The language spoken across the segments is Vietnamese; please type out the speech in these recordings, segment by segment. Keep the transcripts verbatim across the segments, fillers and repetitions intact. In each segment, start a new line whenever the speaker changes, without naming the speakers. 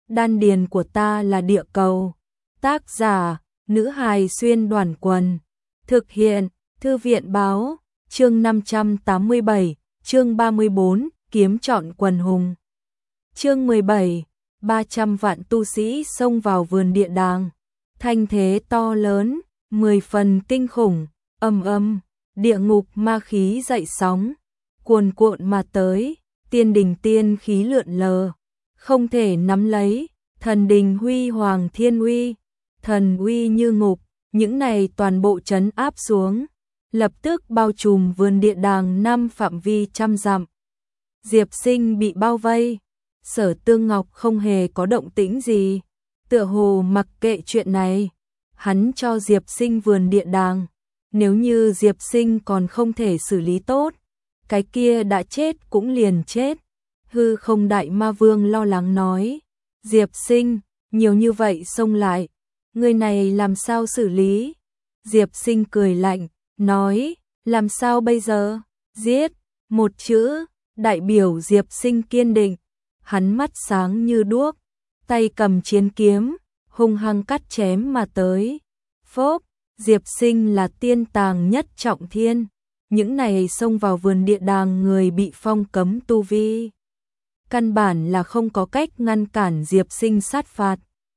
đan điền của ta là địa cầu. Tác giả, nữ hài xuyên đoàn quần. Thực hiện, thư viện báo, chương năm trăm tám mươi bảy, chương ba mươi bốn, kiếm chọn quần hùng. Chương mười bảy, ba trăm vạn tu sĩ xông vào vườn địa đàng. Thanh thế to lớn, mười phần kinh khủng, ầm ầm, địa ngục ma khí dậy sóng, cuồn cuộn mà tới, tiên đình tiên khí lượn lờ, không thể nắm lấy, thần đình huy hoàng thiên uy, thần uy như ngục, những này toàn bộ trấn áp xuống, lập tức bao trùm vườn địa đàng năm phạm vi trăm dặm. Diệp Sinh bị bao vây, Sở Tương Ngọc không hề có động tĩnh gì, tựa hồ mặc kệ chuyện này. Hắn cho Diệp Sinh vườn địa đàng, nếu như Diệp Sinh còn không thể xử lý tốt, cái kia đã chết cũng liền chết. Hư Không Đại Ma Vương lo lắng nói, Diệp Sinh, nhiều như vậy xông lại, người này làm sao xử lý? Diệp Sinh cười lạnh, nói, làm sao bây giờ? Giết, một chữ, đại biểu Diệp Sinh kiên định. Hắn mắt sáng như đuốc, tay cầm chiến kiếm, hung hăng cắt chém mà tới. Phốp, Diệp Sinh là tiên tàng nhất trọng thiên, những này xông vào vườn địa đàng người bị phong cấm tu vi, căn bản là không có cách ngăn cản Diệp Sinh sát phạt.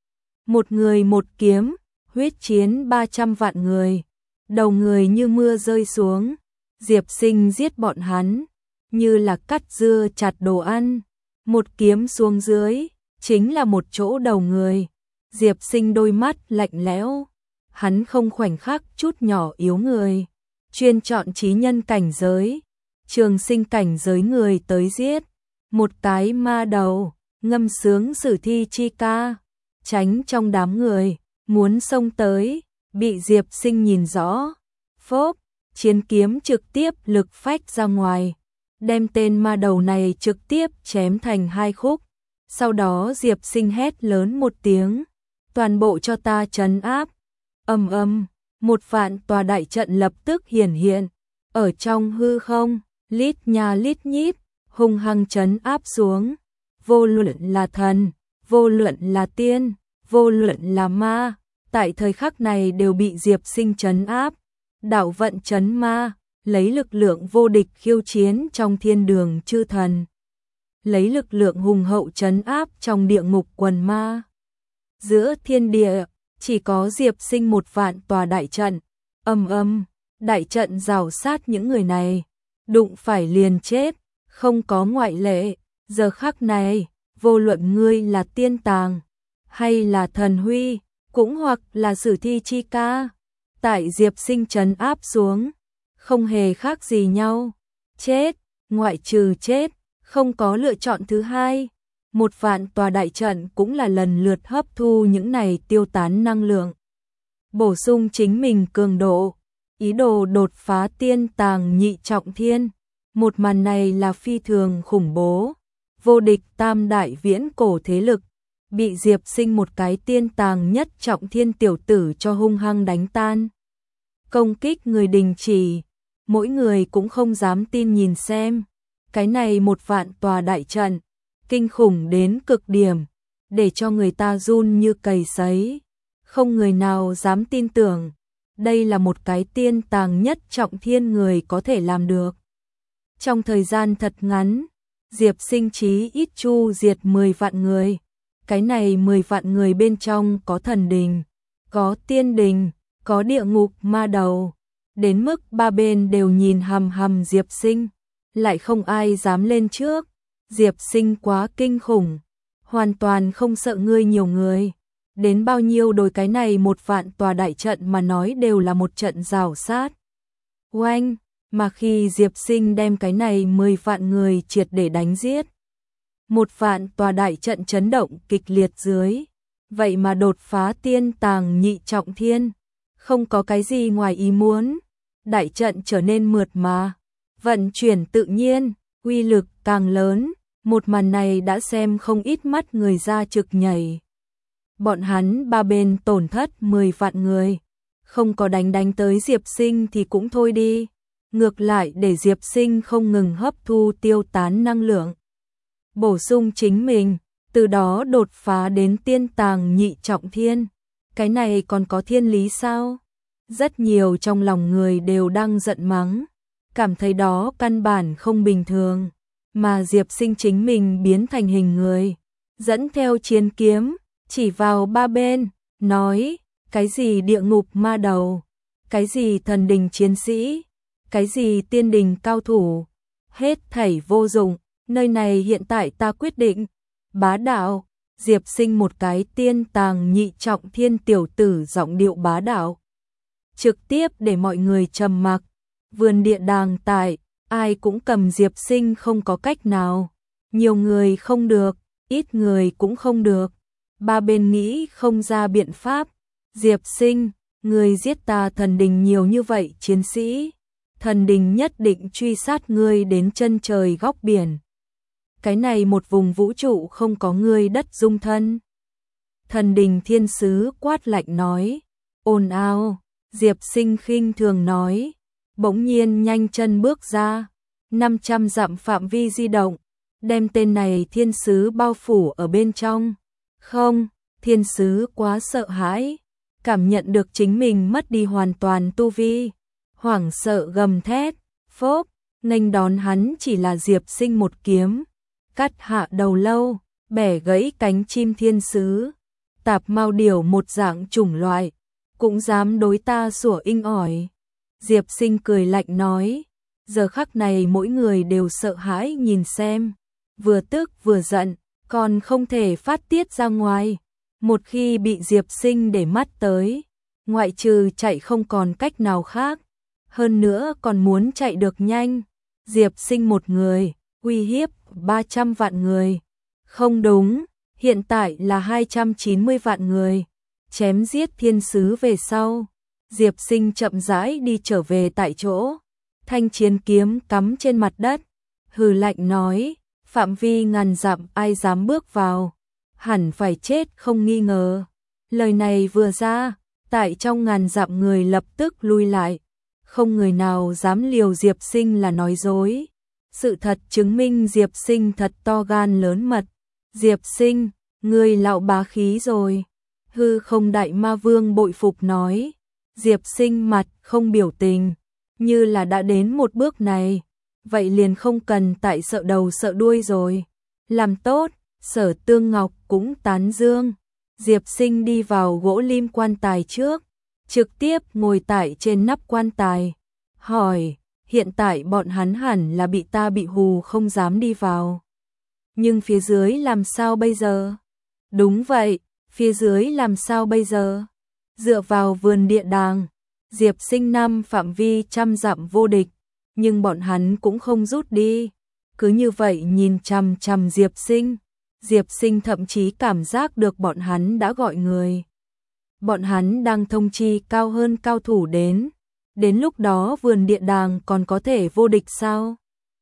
Một người một kiếm, huyết chiến ba trăm vạn người, đầu người như mưa rơi xuống, Diệp Sinh giết bọn hắn, như là cắt dưa chặt đồ ăn, một kiếm xuống dưới, chính là một chỗ đầu người. Diệp Sinh đôi mắt lạnh lẽo, hắn không khoảnh khắc chút nhỏ yếu người, chuyên chọn chí nhân cảnh giới, trường sinh cảnh giới người tới giết, một cái ma đầu, ngâm sướng sử thi chi ca, tránh trong đám người, muốn xông tới, bị Diệp Sinh nhìn rõ, phốp, chiến kiếm trực tiếp lực phách ra ngoài, đem tên ma đầu này trực tiếp chém thành hai khúc. Sau đó Diệp Sinh hét lớn một tiếng, toàn bộ cho ta trấn áp. Ầm ầm, một vạn tòa đại trận lập tức hiển hiện, ở trong hư không, lít nha lít nhít, hung hăng trấn áp xuống. Vô luận là thần, vô luận là tiên, vô luận là ma, tại thời khắc này đều bị Diệp Sinh trấn áp. Đạo vận trấn ma, lấy lực lượng vô địch khiêu chiến trong thiên đường chư thần, lấy lực lượng hùng hậu trấn áp trong địa ngục quần ma. Giữa thiên địa, chỉ có Diệp Sinh một vạn tòa đại trận, ầm ầm, đại trận rào sát những người này, đụng phải liền chết, không có ngoại lệ. Giờ khắc này, vô luận ngươi là tiên tàng, hay là thần huy, cũng hoặc là sử thi chi ca, tại Diệp Sinh trấn áp xuống, không hề khác gì nhau, chết, ngoại trừ chết, không có lựa chọn thứ hai. Một vạn tòa đại trận cũng là lần lượt hấp thu những này tiêu tán năng lượng, bổ sung chính mình cường độ, ý đồ đột phá tiên tàng nhị trọng thiên. Một màn này là phi thường khủng bố, vô địch tam đại viễn cổ thế lực, bị Diệp Sinh một cái tiên tàng nhất trọng thiên tiểu tử cho hung hăng đánh tan. Công kích người đình chỉ, mỗi người cũng không dám tin nhìn xem, cái này một vạn tòa đại trận, kinh khủng đến cực điểm, để cho người ta run như cầy sấy, không người nào dám tin tưởng, đây là một cái tiên tàng nhất trọng thiên người có thể làm được. Trong thời gian thật ngắn, Diệp Sinh chí ít chu diệt mười vạn người, cái này mười vạn người bên trong có thần đình, có tiên đình, có địa ngục ma đầu, đến mức ba bên đều nhìn hằm hằm Diệp Sinh, lại không ai dám lên trước. Diệp Sinh quá kinh khủng, hoàn toàn không sợ ngươi nhiều người, đến bao nhiêu đôi cái này một vạn tòa đại trận mà nói đều là một trận rào sát. Oanh, mà khi Diệp Sinh đem cái này mười vạn người triệt để đánh giết, một vạn tòa đại trận chấn động kịch liệt dưới, vậy mà đột phá tiên tàng nhị trọng thiên, không có cái gì ngoài ý muốn, đại trận trở nên mượt mà, vận chuyển tự nhiên, uy lực càng lớn. Một màn này đã xem không ít mắt người ra trực nhảy. Bọn hắn ba bên tổn thất mười vạn người, không có đánh đánh tới Diệp Sinh thì cũng thôi đi, ngược lại để Diệp Sinh không ngừng hấp thu tiêu tán năng lượng, bổ sung chính mình, từ đó đột phá đến tiên tàng nhị trọng thiên. Cái này còn có thiên lý sao? Rất nhiều trong lòng người đều đang giận mắng, cảm thấy đó căn bản không bình thường, mà Diệp Sinh chính mình biến thành hình người, dẫn theo chiến kiếm, chỉ vào ba bên, nói, cái gì địa ngục ma đầu, cái gì thần đình chiến sĩ, cái gì tiên đình cao thủ, hết thảy vô dụng, nơi này hiện tại ta quyết định, bá đạo. Diệp Sinh một cái tiên tàng nhị trọng thiên tiểu tử giọng điệu bá đạo, trực tiếp để mọi người trầm mặc. Vườn địa đàng tại, ai cũng cầm Diệp Sinh không có cách nào, nhiều người không được, ít người cũng không được, ba bên nghĩ không ra biện pháp. Diệp Sinh, người giết ta thần đình nhiều như vậy chiến sĩ, thần đình nhất định truy sát ngươi đến chân trời góc biển. Cái này một vùng vũ trụ không có ngươi đất dung thân. Thần đình thiên sứ quát lạnh nói, ồn ào. Diệp Sinh khinh thường nói, bỗng nhiên nhanh chân bước ra, năm trăm dặm phạm vi di động, đem tên này thiên sứ bao phủ ở bên trong. Không, thiên sứ quá sợ hãi, cảm nhận được chính mình mất đi hoàn toàn tu vi, hoảng sợ gầm thét, phốp, nghênh đón hắn chỉ là Diệp Sinh một kiếm, cắt hạ đầu lâu, bẻ gãy cánh chim thiên sứ, tạp mao điểu một dạng chủng loại, cũng dám đối ta sủa inh ỏi. Diệp Sinh cười lạnh nói, giờ khắc này mỗi người đều sợ hãi nhìn xem, vừa tức vừa giận, còn không thể phát tiết ra ngoài. Một khi bị Diệp Sinh để mắt tới, ngoại trừ chạy không còn cách nào khác, hơn nữa còn muốn chạy được nhanh. Diệp Sinh một người, uy hiếp ba trăm vạn người. Không đúng, hiện tại là hai trăm chín mươi vạn người. Chém giết thiên sứ về sau, Diệp Sinh chậm rãi đi trở về tại chỗ, thanh chiến kiếm cắm trên mặt đất, hừ lạnh nói, phạm vi ngàn dặm ai dám bước vào, hẳn phải chết không nghi ngờ. Lời này vừa ra, tại trong ngàn dặm người lập tức lui lại, không người nào dám liều Diệp Sinh là nói dối. Sự thật chứng minh Diệp Sinh thật to gan lớn mật. Diệp Sinh, ngươi lão bá khí rồi. Hư không đại ma vương bội phục nói. Diệp Sinh mặt không biểu tình, như là đã đến một bước này, vậy liền không cần tại sợ đầu sợ đuôi rồi. Làm tốt, Sở Tương Ngọc cũng tán dương. Diệp Sinh đi vào gỗ lim quan tài trước, trực tiếp ngồi tại trên nắp quan tài, hỏi, hiện tại bọn hắn hẳn là bị ta bị hù không dám đi vào. Nhưng phía dưới làm sao bây giờ? Đúng vậy, phía dưới làm sao bây giờ? Dựa vào vườn địa đàng, Diệp Sinh năm phạm vi trăm dặm vô địch, nhưng bọn hắn cũng không rút đi. Cứ như vậy nhìn chằm chằm Diệp Sinh, Diệp Sinh thậm chí cảm giác được bọn hắn đã gọi người. Bọn hắn đang thông chi cao hơn cao thủ đến. Đến lúc đó vườn địa đàng còn có thể vô địch sao?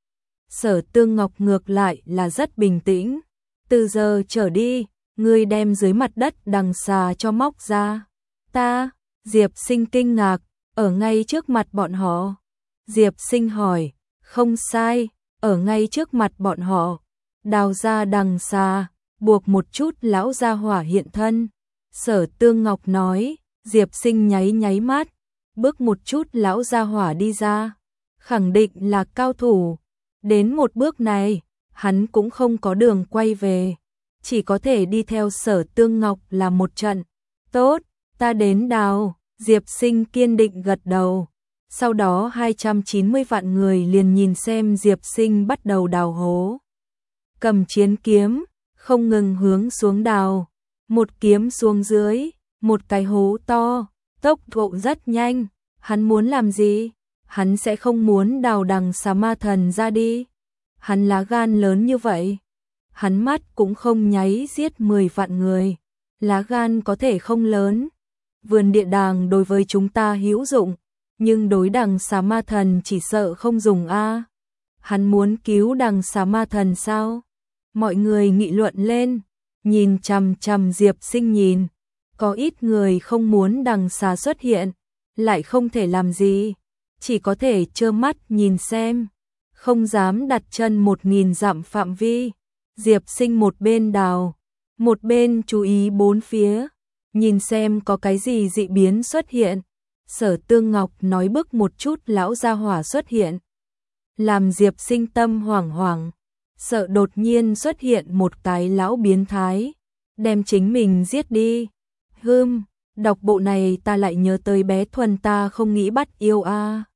Sở Tương Ngọc ngược lại là rất bình tĩnh. Từ giờ trở đi, ngươi đem dưới mặt đất đằng xà cho móc ra. Ta, Diệp Sinh kinh ngạc, ở ngay trước mặt bọn họ. Diệp Sinh hỏi, không sai, ở ngay trước mặt bọn họ. Đào ra đằng xà, buộc một chút lão gia hỏa hiện thân. Sở Tương Ngọc nói, Diệp Sinh nháy nháy mắt, bước một chút lão gia hỏa đi ra, khẳng định là cao thủ. Đến một bước này, hắn cũng không có đường quay về, chỉ có thể đi theo Sở Tương Ngọc là một trận. Tốt, ta đến đào. Diệp Sinh kiên định gật đầu. Sau đó hai trăm chín mươi vạn người liền nhìn xem Diệp Sinh bắt đầu đào hố. Cầm chiến kiếm, không ngừng hướng xuống đào. Một kiếm xuống dưới, một cái hố to, tốc độ rất nhanh. Hắn muốn làm gì? Hắn sẽ không muốn đào đằng xà ma thần ra đi. Hắn lá gan lớn như vậy. Hắn mắt cũng không nháy giết mười vạn người. Lá gan có thể không lớn. Vườn địa đàng đối với chúng ta hữu dụng, nhưng đối đằng xà ma thần chỉ sợ không dùng a. Hắn muốn cứu đằng xà ma thần sao? Mọi người nghị luận lên, nhìn chằm chằm Diệp Sinh nhìn. Có ít người không muốn đằng xà xuất hiện, lại không thể làm gì, chỉ có thể trơ mắt nhìn xem, không dám đặt chân một nghìn dặm phạm vi. Diệp Sinh một bên đào, Một bên chú ý bốn phía, nhìn xem có cái gì dị biến xuất hiện. Sở Tương Ngọc nói bức một chút lão gia hỏa xuất hiện. Làm Diệp Sinh tâm hoảng hoảng, sợ đột nhiên xuất hiện một cái lão biến thái, đem chính mình giết đi. Hừm, đọc bộ này ta lại nhớ tới bé Thuần ta không nghĩ bắt yêu a.